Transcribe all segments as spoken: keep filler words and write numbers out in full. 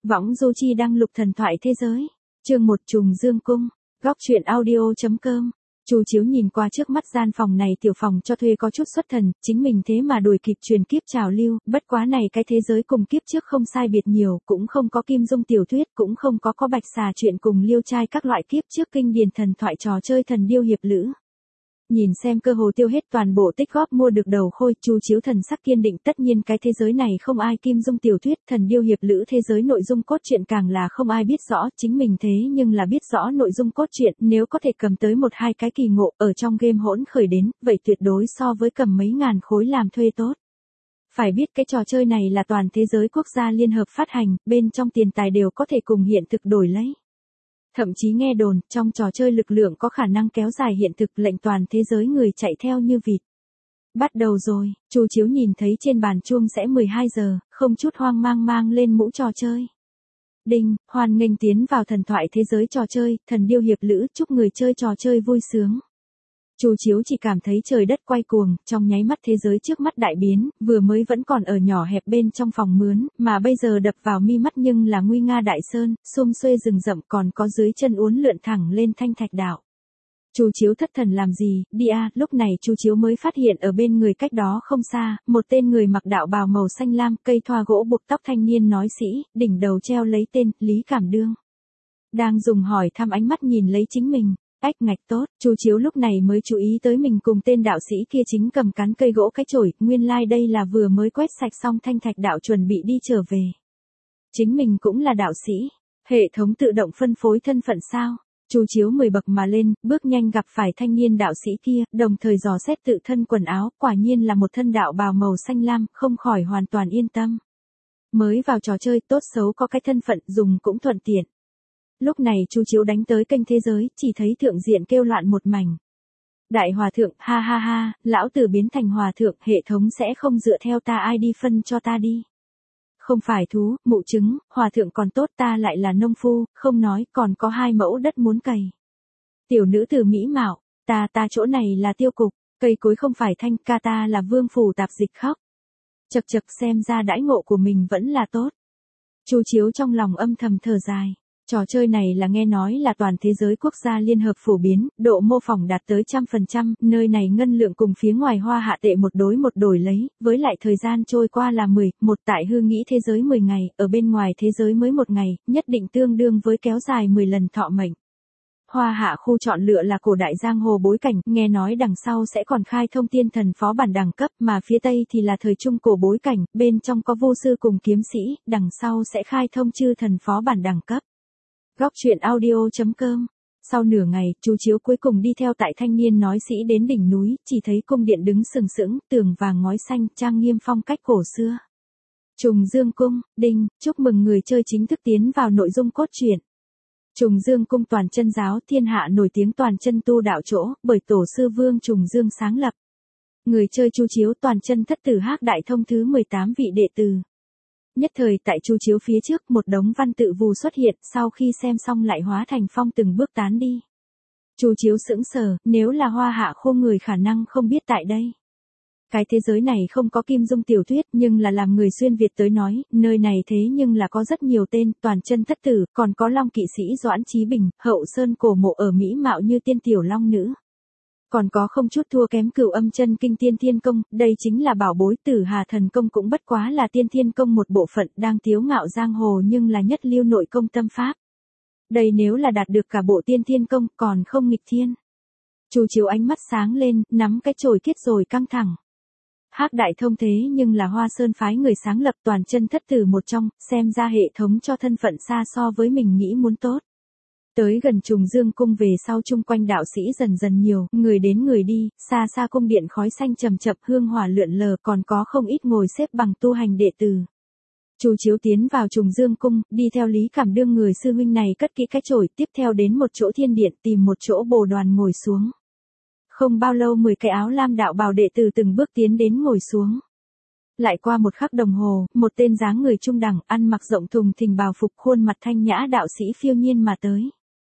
Võng Du Chi đăng lục thần thoại thế giới. Chương một Trùng Dương Cung. Góc truyện audio.com. Chu Chiếu nhìn qua trước mắt gian phòng này, tiểu phòng cho thuê có chút xuất thần, chính mình thế mà đuổi kịp truyền kiếp trào lưu, bất quá này cái thế giới cùng kiếp trước không sai biệt nhiều, cũng không có Kim Dung tiểu thuyết, cũng không có có Bạch Xà chuyện cùng Liêu Trai các loại kiếp trước kinh điển thần thoại trò chơi thần điêu hiệp lữ. Nhìn xem cơ hồ tiêu hết toàn bộ tích góp mua được đầu khôi, Chu Chiếu thần sắc kiên định, tất nhiên cái thế giới này không ai Kim Dung tiểu thuyết, thần điêu hiệp lữ thế giới nội dung cốt truyện càng là không ai biết rõ, chính mình thế nhưng là biết rõ nội dung cốt truyện, nếu có thể cầm tới một hai cái kỳ ngộ ở trong game hỗn khởi đến, vậy tuyệt đối so với cầm mấy ngàn khối làm thuê tốt. Phải biết cái trò chơi này là toàn thế giới quốc gia liên hợp phát hành, bên trong tiền tài đều có thể cùng hiện thực đổi lấy. Thậm chí nghe đồn, trong trò chơi lực lượng có khả năng kéo dài hiện thực, lệnh toàn thế giới người chạy theo như vịt. Bắt đầu rồi, Chu Chiếu nhìn thấy trên bàn chuông sẽ mười hai giờ, không chút hoang mang mang lên mũ trò chơi. Đinh, hoan nghênh tiến vào thần thoại thế giới trò chơi, thần điêu hiệp lữ, chúc người chơi trò chơi vui sướng. Chu Chiếu chỉ cảm thấy trời đất quay cuồng, trong nháy mắt thế giới trước mắt đại biến, vừa mới vẫn còn ở nhỏ hẹp bên trong phòng mướn, mà bây giờ đập vào mi mắt nhưng là nguy nga đại sơn, xum xuê rừng rậm, còn có dưới chân uốn lượn thẳng lên thanh thạch đảo. Chu Chiếu thất thần làm gì, đi a, lúc này Chu Chiếu mới phát hiện ở bên người cách đó không xa, một tên người mặc đạo bào màu xanh lam, cây thoa gỗ buộc tóc thanh niên nói sĩ, đỉnh đầu treo lấy tên Lý Cảm Đương. Đang dùng hỏi thăm ánh mắt nhìn lấy chính mình. Ách ngạch tốt, Chu Chiếu lúc này mới chú ý tới mình cùng tên đạo sĩ kia chính cầm cán cây gỗ cái chổi, nguyên lai like đây là vừa mới quét sạch xong thanh thạch đạo chuẩn bị đi trở về. Chính mình cũng là đạo sĩ, hệ thống tự động phân phối thân phận sao? Chu Chiếu mười bậc mà lên, bước nhanh gặp phải thanh niên đạo sĩ kia, đồng thời dò xét tự thân quần áo, quả nhiên là một thân đạo bào màu xanh lam, không khỏi hoàn toàn yên tâm. Mới vào trò chơi, tốt xấu có cái thân phận, dùng cũng thuận tiện. Lúc này Chu Chiếu đánh tới kênh thế giới, chỉ thấy thượng diện kêu loạn một mảnh. Đại hòa thượng, ha ha ha, lão tử biến thành hòa thượng, hệ thống sẽ không dựa theo ta ai đi phân cho ta đi. Không phải thú, mụ trứng, hòa thượng còn tốt, ta lại là nông phu, không nói, còn có hai mẫu đất muốn cày. Tiểu nữ tử mỹ mạo, ta ta chỗ này là tiêu cục, cây cối không phải thanh, ca ta là vương phủ tạp dịch khóc. Chật chật, xem ra đãi ngộ của mình vẫn là tốt. Chu Chiếu trong lòng âm thầm thở dài. Trò chơi này là nghe nói là toàn thế giới quốc gia liên hợp phổ biến, độ mô phỏng đạt tới trăm phần trăm, nơi này ngân lượng cùng phía ngoài hoa hạ tệ một đối một đổi lấy, với lại thời gian trôi qua là mười, một tại hư nghĩ thế giới mười ngày, ở bên ngoài thế giới mới một ngày, nhất định tương đương với kéo dài mười lần thọ mệnh. Hoa hạ khu chọn lựa là cổ đại giang hồ bối cảnh, nghe nói đằng sau sẽ còn khai thông tiên thần phó bản đẳng cấp, mà phía tây thì là thời trung cổ bối cảnh, bên trong có vô sư cùng kiếm sĩ, đằng sau sẽ khai thông chư thần phó bản đẳng cấp. Góc truyện audio.com. Sau nửa ngày, Chu Chiếu cuối cùng đi theo tại thanh niên nói sĩ đến đỉnh núi, chỉ thấy cung điện đứng sừng sững, tường vàng ngói xanh, trang nghiêm phong cách cổ xưa. Trùng Dương Cung, đinh, chúc mừng người chơi chính thức tiến vào nội dung cốt truyện. Trùng Dương Cung toàn chân giáo, thiên hạ nổi tiếng toàn chân tu đạo chỗ, bởi tổ sư Vương Trùng Dương sáng lập. Người chơi Chu Chiếu toàn chân thất tử Hắc Đại Thông thứ mười tám vị đệ tử. Nhất thời tại Chu Chiếu phía trước một đống văn tự vù xuất hiện, sau khi xem xong lại hóa thành phong từng bước tán đi. Chu Chiếu sững sờ, nếu là hoa hạ khu người khả năng không biết tại đây. Cái thế giới này không có Kim Dung tiểu thuyết, nhưng là làm người xuyên Việt tới nói, nơi này thế nhưng là có rất nhiều tên, toàn chân thất tử, còn có Long Kỵ Sĩ Doãn Chí Bình, Hậu Sơn cổ mộ ở Mỹ mạo như tiên tiểu long nữ. Còn có không chút thua kém Cửu Âm Chân Kinh Tiên Thiên Công, đây chính là bảo bối, Tử Hà Thần Công cũng bất quá là Tiên Thiên Công một bộ phận, đang tiếu ngạo giang hồ nhưng là nhất lưu nội công tâm pháp. Đây nếu là đạt được cả bộ Tiên Thiên Công, còn không nghịch thiên. Chu Chiếu ánh mắt sáng lên, nắm cái chổi kết rồi căng thẳng. Hắc Đại Thông thế nhưng là Hoa Sơn phái người sáng lập toàn chân thất tử một trong, xem ra hệ thống cho thân phận xa so với mình nghĩ muốn tốt. Tới gần Trùng Dương Cung về sau chung quanh đạo sĩ dần dần nhiều, người đến người đi, xa xa cung điện khói xanh trầm chập, hương hỏa lượn lờ, còn có không ít ngồi xếp bằng tu hành đệ tử. Chu Chiếu tiến vào Trùng Dương Cung, đi theo Lý Cảm Đương người sư huynh này cất kỹ cái chổi, tiếp theo đến một chỗ thiên điện tìm một chỗ bồ đoàn ngồi xuống. Không bao lâu mười cái áo lam đạo bào đệ tử từng bước tiến đến ngồi xuống. Lại qua một khắc đồng hồ, một tên dáng người trung đẳng, ăn mặc rộng thùng thình bào phục, khuôn mặt thanh nhã đạo sĩ phiêu nhiên mà tới.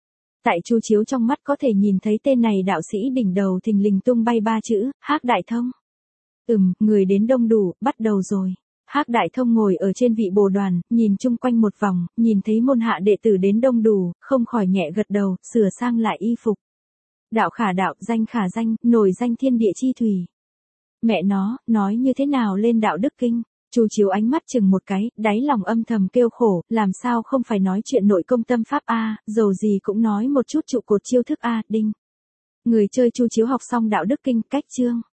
Tại Chu Chiếu trong mắt có thể nhìn thấy tên này đạo sĩ đỉnh đầu thình lình tung bay ba chữ, Hắc Đại Thông. Ừm, người đến đông đủ, bắt đầu rồi. Hắc Đại Thông ngồi ở trên vị bồ đoàn, nhìn chung quanh một vòng, nhìn thấy môn hạ đệ tử đến đông đủ, không khỏi nhẹ gật đầu, sửa sang lại y phục. Đạo khả đạo, danh khả danh, nổi danh thiên địa chi thủy. Mẹ nó, nói như thế nào lên đạo đức kinh? Chu Chiếu ánh mắt chừng một cái, đáy lòng âm thầm kêu khổ, làm sao không phải nói chuyện nội công tâm pháp a, dầu gì cũng nói một chút trụ cột chiêu thức a, đinh. Người chơi Chu Chiếu học xong đạo đức kinh, cách chương.